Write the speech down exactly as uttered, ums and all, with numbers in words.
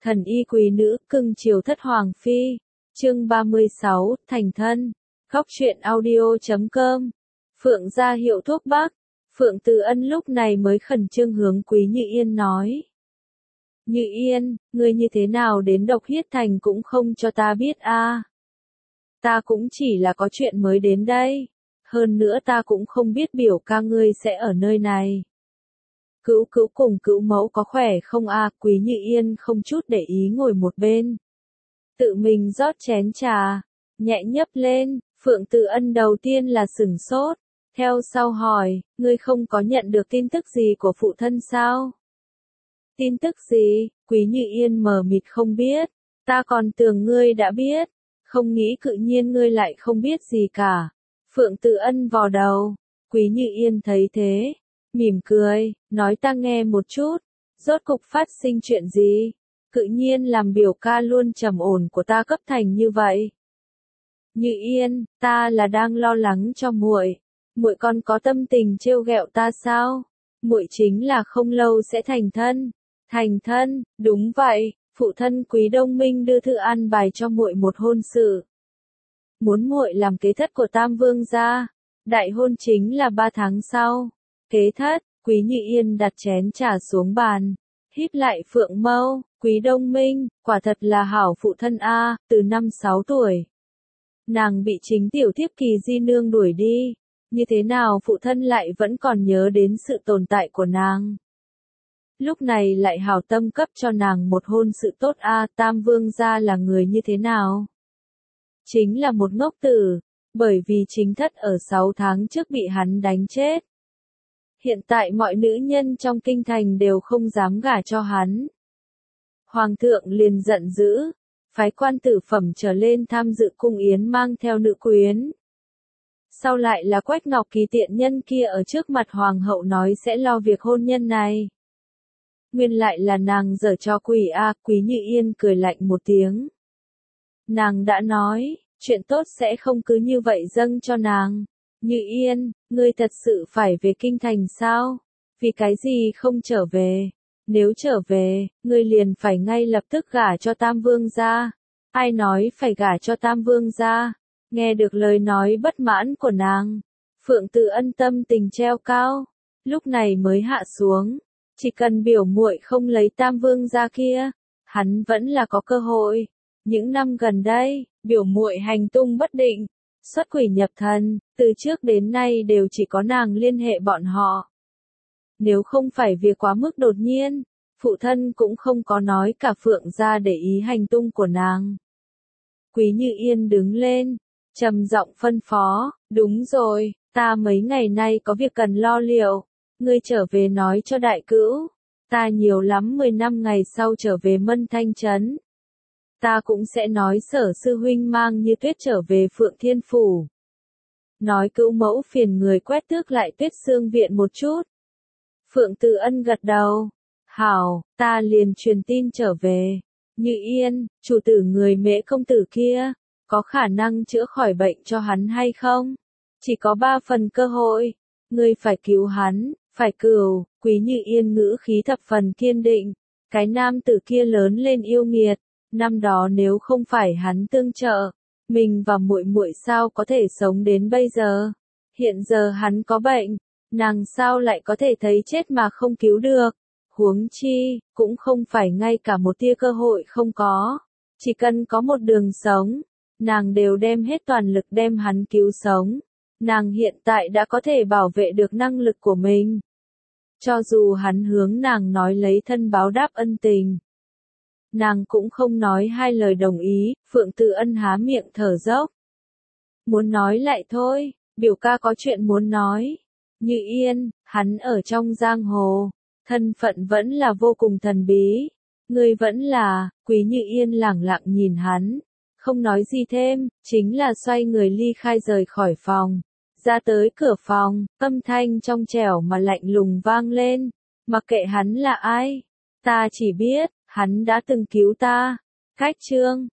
Thần y quý nữ, cưng chiều thất hoàng phi. Chương ba mươi sáu, thành thân. Góc truyện audio chấm com. Phượng gia hiệu thuốc bắc. Phượng Từ Ân lúc này mới khẩn trương hướng Quý Như Yên nói. Như Yên, ngươi như thế nào đến Độc Hiết Thành cũng không cho ta biết a. À. Ta cũng chỉ là có chuyện mới đến đây. Hơn nữa ta cũng không biết biểu ca ngươi sẽ ở nơi này. Cữu cữu cùng cữu mẫu có khỏe không a? À? Quý Như Yên không chút để ý ngồi một bên. Tự mình rót chén trà, nhẹ nhấp lên. Phượng Từ Ân đầu tiên là sửng sốt. Theo sau hỏi, ngươi không có nhận được tin tức gì của phụ thân sao? Tin tức gì? Quý Như Yên mờ mịt không biết. Ta còn tưởng ngươi đã biết. Không nghĩ cự nhiên ngươi lại không biết gì cả. Phượng Từ Ân vò đầu. Quý Như Yên thấy thế. Mỉm cười, nói ta nghe một chút. Rốt cục phát sinh chuyện gì? Cự nhiên làm biểu ca luôn trầm ổn của ta cấp thành như vậy. Như Yên, ta là đang lo lắng cho muội. Muội còn có tâm tình trêu ghẹo ta sao? Muội chính là không lâu sẽ thành thân. Thành thân, đúng vậy, phụ thân Quý Đông Minh đưa thư an bài cho muội một hôn sự. Muốn muội làm kế thất của Tam Vương gia. Đại hôn chính là ba tháng sau. Kế thất, Quý Như Yên đặt chén trà xuống bàn, híp lại phượng mâu. Quý Đông Minh, quả thật là hảo phụ thân a. Từ năm sáu tuổi, nàng bị chính tiểu thiếp Kỳ Di Nương đuổi đi. Như thế nào phụ thân lại vẫn còn nhớ đến sự tồn tại của nàng? Lúc này lại hảo tâm cấp cho nàng một hôn sự tốt a. Tam Vương gia là người như thế nào? Chính là một ngốc tử, bởi vì chính thất ở sáu tháng trước bị hắn đánh chết. Hiện tại mọi nữ nhân trong kinh thành đều không dám gả cho hắn. Hoàng thượng liền giận dữ, phái quan tử phẩm trở lên tham dự cung yến mang theo nữ quyến. Sau lại là Quách Ngọc Kỳ tiện nhân kia ở trước mặt hoàng hậu nói sẽ lo việc hôn nhân này. Nguyên lại là nàng giở trò quỷ a. Quý Như Yên cười lạnh một tiếng. Nàng đã nói, chuyện tốt sẽ không cứ như vậy dâng cho nàng. Như Yên, ngươi thật sự phải về kinh thành sao? Vì cái gì không trở về? Nếu trở về, ngươi liền phải ngay lập tức gả cho Tam Vương gia. Ai nói phải gả cho Tam Vương gia? Nghe được lời nói bất mãn của nàng, Phượng Từ Ân tâm tình treo cao, lúc này mới hạ xuống. Chỉ cần biểu muội không lấy Tam Vương gia kia, hắn vẫn là có cơ hội. Những năm gần đây, biểu muội hành tung bất định, xuất quỷ nhập thần, từ trước đến nay đều chỉ có nàng liên hệ bọn họ. Nếu không phải việc quá mức đột nhiên, phụ thân cũng không có nói cả Phượng gia để ý hành tung của nàng. Quý Như Yên đứng lên, trầm giọng phân phó, đúng rồi, ta mấy ngày nay có việc cần lo liệu, ngươi trở về nói cho đại cữu, ta nhiều lắm mười năm ngày sau trở về Mân Thanh Trấn. Ta cũng sẽ nói Sở sư huynh mang Như Tuyết trở về Phượng Thiên Phủ. Nói cữu mẫu phiền người quét tước lại Tuyết Xương viện một chút. Phượng Từ Ân gật đầu. Hảo, ta liền truyền tin trở về. Như Yên, chủ tử người Mễ công tử kia, có khả năng chữa khỏi bệnh cho hắn hay không? Chỉ có ba phần cơ hội. Ngươi phải cứu hắn, phải cửu. Quý Như Yên ngữ khí thập phần kiên định. Cái nam tử kia lớn lên yêu nghiệt. Năm đó nếu không phải hắn tương trợ, mình và muội muội sao có thể sống đến bây giờ? Hiện giờ hắn có bệnh, nàng sao lại có thể thấy chết mà không cứu được? Huống chi, cũng không phải ngay cả một tia cơ hội không có. Chỉ cần có một đường sống, nàng đều đem hết toàn lực đem hắn cứu sống. Nàng hiện tại đã có thể bảo vệ được năng lực của mình. Cho dù hắn hướng nàng nói lấy thân báo đáp ân tình, nàng cũng không nói hai lời đồng ý. Phượng Từ Ân há miệng thở dốc. Muốn nói lại thôi, biểu ca có chuyện muốn nói. Như Yên, hắn ở trong giang hồ, thân phận vẫn là vô cùng thần bí. Ngươi vẫn là. Quý Như Yên lẳng lặng nhìn hắn, không nói gì thêm, chính là xoay người ly khai rời khỏi phòng. Ra tới cửa phòng, âm thanh trong trẻo mà lạnh lùng vang lên. Mặc kệ hắn là ai, ta chỉ biết hắn đã từng cứu ta. Cách chương